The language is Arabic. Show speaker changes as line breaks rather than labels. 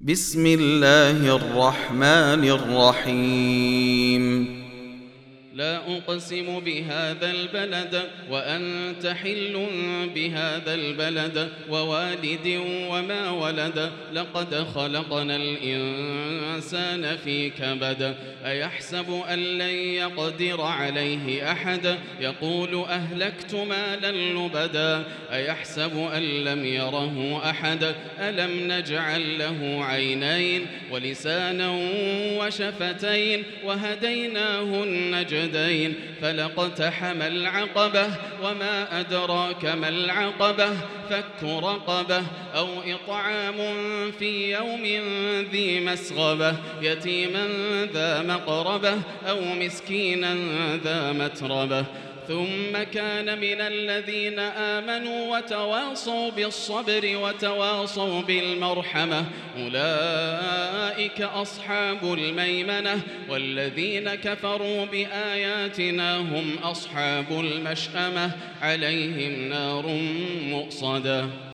بسم الله الرحمن الرحيم
لا أقسم بهذا البلد وأنت حل بهذا البلد ووالد وما ولد لقد خلقنا الإنسان في كبد أيحسب أن لن يقدر عليه أحد يقول أهلكت مالا لبدا أيحسب أن لم يره أحد ألم نجعل له عينين ولسانا وشفتين وهديناه النجدين فلاقتحم العقبة وما أدراك ما العقبة فك رقبة أو إطعام في يوم ذي مسغبة يتيما ذا مقربة أو مسكينا ذا متربة ثم كان من الذين آمنوا وتواصوا بالصبر وتواصوا بالمرحمة أولئك أصحاب الميمنة والذين كفروا بآياتنا هم أصحاب المشأمة عليهم نار مؤصدة.